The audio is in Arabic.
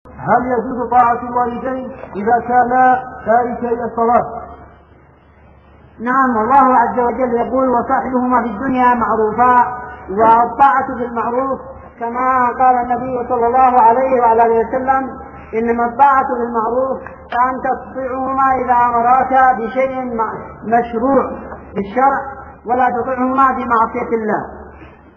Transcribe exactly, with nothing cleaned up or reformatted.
هل يجوز طاعة الوالدين إذا كانا تاركي الصلاة؟ نعم، الله عز وجل يقول: وصاحبهما في الدنيا معروفا. والطاعة بالمعروف كما قال النبي صلى الله عليه وعلى اله وسلم: إنما الطاعة بالمعروف كأن تطيعهما إذا أمراك بشيء مشروع بالشرع، ولا تطيعهما بمعصية الله.